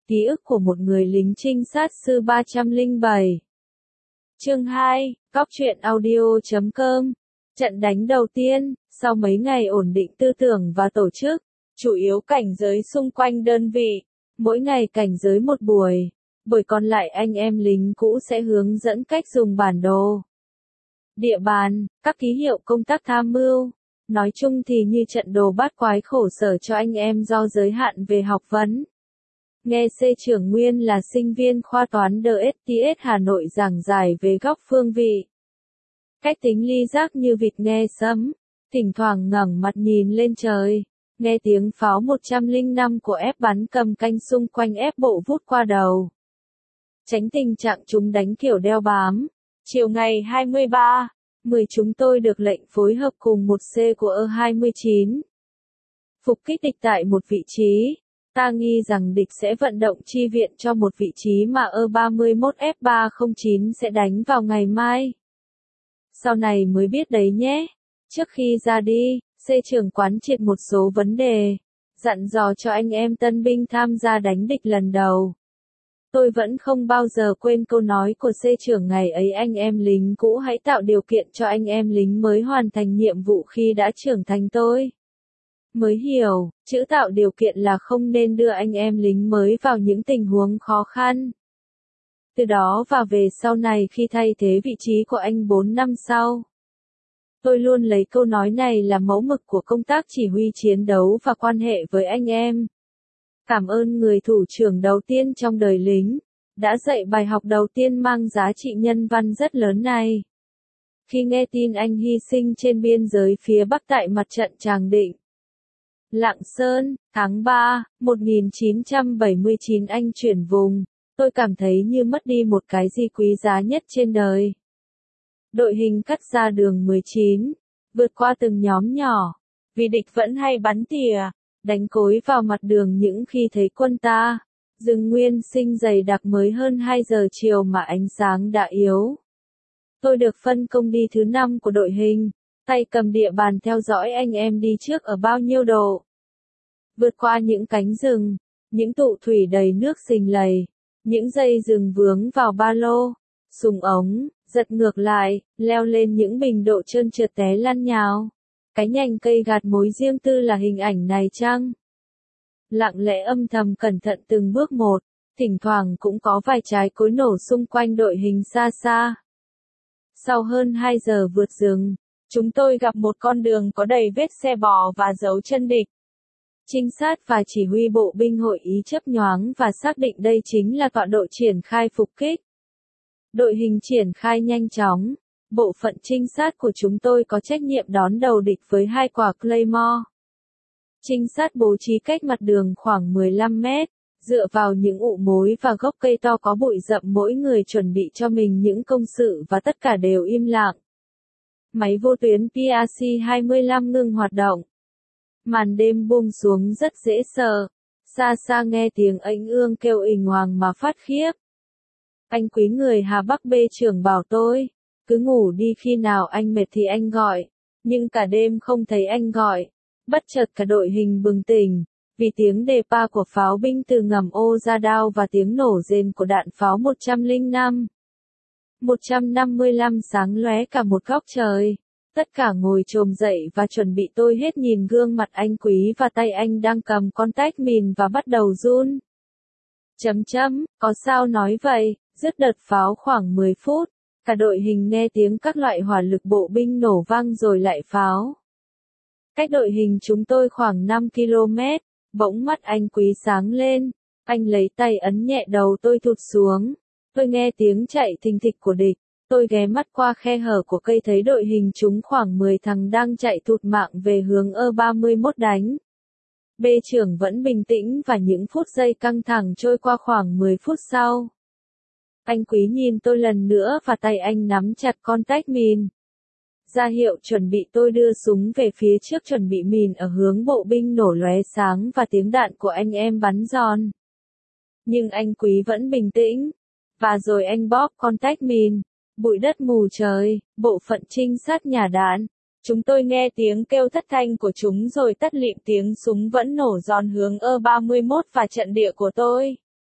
Ký ức của một người lính trinh sát sư 307. Chương 2, Cóc truyện audio.com. Trận đánh đầu tiên, sau mấy ngày ổn định tư tưởng và tổ chức, chủ yếu cảnh giới xung quanh đơn vị, mỗi ngày cảnh giới một buổi, buổi còn lại anh em lính cũ sẽ hướng dẫn cách dùng bản đồ, địa bàn, các ký hiệu công tác tham mưu. Nói chung thì như trận đồ bát quái khổ sở cho anh em do giới hạn về học vấn. Nghe C trưởng Nguyên là sinh viên khoa toán DSTS Hà Nội giảng giải về góc phương vị. Cách tính ly giác như vịt nghe sấm, thỉnh thoảng ngẩng mặt nhìn lên trời, nghe tiếng pháo 105 của ép bắn cầm canh xung quanh ép bộ vút qua đầu. Tránh tình trạng chúng đánh kiểu đeo bám. Chiều ngày 23/10 chúng tôi được lệnh phối hợp cùng một C của E-29. Phục kích địch tại một vị trí. Ta nghi rằng địch sẽ vận động chi viện cho một vị trí mà E-31F309 sẽ đánh vào ngày mai. Sau này mới biết đấy nhé. Trước khi ra đi, C trưởng quán triệt một số vấn đề, dặn dò cho anh em tân binh tham gia đánh địch lần đầu. Tôi vẫn không bao giờ quên câu nói của C trưởng ngày ấy: anh em lính cũ hãy tạo điều kiện cho anh em lính mới hoàn thành nhiệm vụ khi đã trưởng thành. Tôi mới hiểu, chữ tạo điều kiện là không nên đưa anh em lính mới vào những tình huống khó khăn. Từ đó và về sau này khi thay thế vị trí của anh 4 năm sau, tôi luôn lấy câu nói này là mẫu mực của công tác chỉ huy chiến đấu và quan hệ với anh em. Cảm ơn người thủ trưởng đầu tiên trong đời lính, đã dạy bài học đầu tiên mang giá trị nhân văn rất lớn này. Khi nghe tin anh hy sinh trên biên giới phía Bắc tại mặt trận Tràng Định, Lạng Sơn, tháng 3, 1979 anh chuyển vùng, tôi cảm thấy như mất đi một cái gì quý giá nhất trên đời. Đội hình cắt ra đường 19, vượt qua từng nhóm nhỏ, vì địch vẫn hay bắn tỉa, đánh cối vào mặt đường những khi thấy quân ta. Rừng nguyên sinh dày đặc mới hơn 2 giờ chiều mà ánh sáng đã yếu. Tôi được phân công đi thứ 5 của đội hình, tay cầm địa bàn theo dõi anh em đi trước ở bao nhiêu độ. Vượt qua những cánh rừng, những tụ thủy đầy nước rình lầy, những dây rừng vướng vào ba lô, súng ống, giật ngược lại, leo lên những bình độ trơn trượt té lăn nhào. Cái nhành cây gạt mối riêng tư là hình ảnh này chăng? Lặng lẽ âm thầm cẩn thận từng bước một, thỉnh thoảng cũng có vài trái cối nổ xung quanh đội hình xa xa. Sau hơn 2 giờ vượt rừng, chúng tôi gặp một con đường có đầy vết xe bò và dấu chân địch. Trinh sát và chỉ huy bộ binh hội ý chớp nhoáng và xác định đây chính là tọa độ triển khai phục kích. Đội hình triển khai nhanh chóng. Bộ phận trinh sát của chúng tôi có trách nhiệm đón đầu địch với 2 quả Claymore. Trinh sát bố trí cách mặt đường khoảng 15 mét, dựa vào những ụ mối và gốc cây to có bụi rậm, mỗi người chuẩn bị cho mình những công sự và tất cả đều im lặng. Máy vô tuyến PRC-25 ngừng hoạt động. Màn đêm buông xuống rất dễ sợ. Xa xa nghe tiếng ếch ương kêu ình hoàng mà phát khiếp. Anh quý người Hà Bắc B trưởng bảo tôi, cứ ngủ đi, khi nào anh mệt thì anh gọi. Nhưng cả đêm không thấy anh gọi. Bất chợt cả đội hình bừng tỉnh, vì tiếng đề pa của pháo binh từ ngầm ô ra đao và tiếng nổ rền của đạn pháo 105. 155 sáng lóe cả một góc trời. Tất cả ngồi chồm dậy và chuẩn bị. Tôi hết nhìn gương mặt anh quý và tay anh đang cầm con tách mìn và bắt đầu run. Có sao nói vậy? Dứt đợt pháo khoảng 10 phút, cả đội hình nghe tiếng các loại hỏa lực bộ binh nổ vang rồi lại pháo. Cách đội hình chúng tôi khoảng 5 km, bỗng mắt anh quý sáng lên, anh lấy tay ấn nhẹ đầu tôi thụt xuống. Tôi nghe tiếng chạy thình thịch của địch, tôi ghé mắt qua khe hở của cây thấy đội hình chúng khoảng 10 thằng đang chạy thụt mạng về hướng E-31 đánh. B trưởng vẫn bình tĩnh và những phút giây căng thẳng trôi qua. Khoảng 10 phút sau, anh quý nhìn tôi lần nữa và tay anh nắm chặt con tách mìn. Ra hiệu chuẩn bị. Tôi đưa súng về phía trước chuẩn bị mìn ở hướng bộ binh nổ lóe sáng và tiếng đạn của anh em bắn giòn. Nhưng anh quý vẫn bình tĩnh. Và rồi anh bóp con tách mìn. Bụi đất mù trời, bộ phận trinh sát nhả đạn. Chúng tôi nghe tiếng kêu thất thanh của chúng rồi tắt lịm, tiếng súng vẫn nổ giòn hướng E-31 và trận địa của tôi.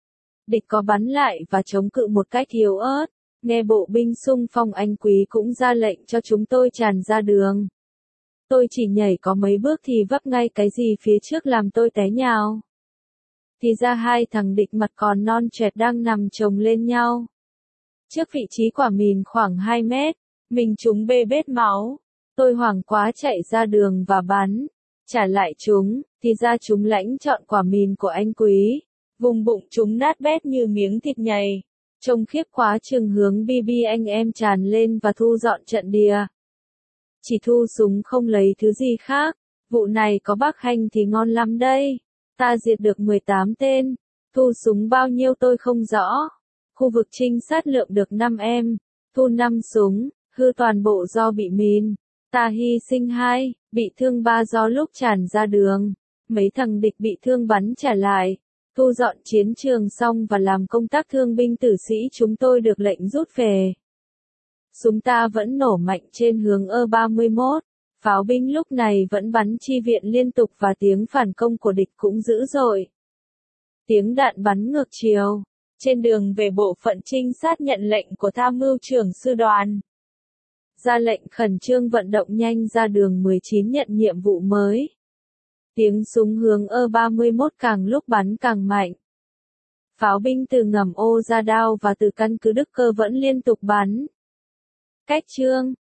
Địch có bắn lại và chống cự một cách yếu ớt. Nghe bộ binh xung phong anh Quý cũng ra lệnh cho chúng tôi tràn ra đường. Tôi chỉ nhảy có mấy bước thì vấp ngay cái gì phía trước làm tôi té nhào. Thì ra hai thằng địch mặt còn non choẹt đang nằm chồng lên nhau. Trước vị trí quả mìn khoảng 2 mét, mình chúng bê bết máu. Tôi hoảng quá chạy ra đường và bắn. Trả lại chúng, thì ra chúng lãnh chọn quả mìn của anh Quý. Vùng bụng chúng nát bét như miếng thịt nhầy. Trông khiếp quá chừng hướng BB anh em tràn lên và thu dọn trận địa. Chỉ thu súng không lấy thứ gì khác. Vụ này có bác Hành thì ngon lắm đây. Ta diệt được 18 tên. Thu súng bao nhiêu tôi không rõ. Khu vực trinh sát lượm được 5 em. Thu 5 súng, hư toàn bộ do bị mìn. Ta hy sinh 2, bị thương 3 do lúc tràn ra đường. Mấy thằng địch bị thương bắn trả lại. Thu dọn chiến trường xong và làm công tác thương binh tử sĩ chúng tôi được lệnh rút về. Súng ta vẫn nổ mạnh trên hướng E31. Pháo binh lúc này vẫn bắn chi viện liên tục và tiếng phản công của địch cũng dữ dội. Tiếng đạn bắn ngược chiều. Trên đường về bộ phận trinh sát nhận lệnh của tham mưu trưởng sư đoàn. Ra lệnh khẩn trương vận động nhanh ra đường 19 nhận nhiệm vụ mới. Tiếng súng hướng E31 càng lúc bắn càng mạnh. Pháo binh từ ngầm ô ra đao và từ căn cứ Đức Cơ vẫn liên tục bắn. Cách chương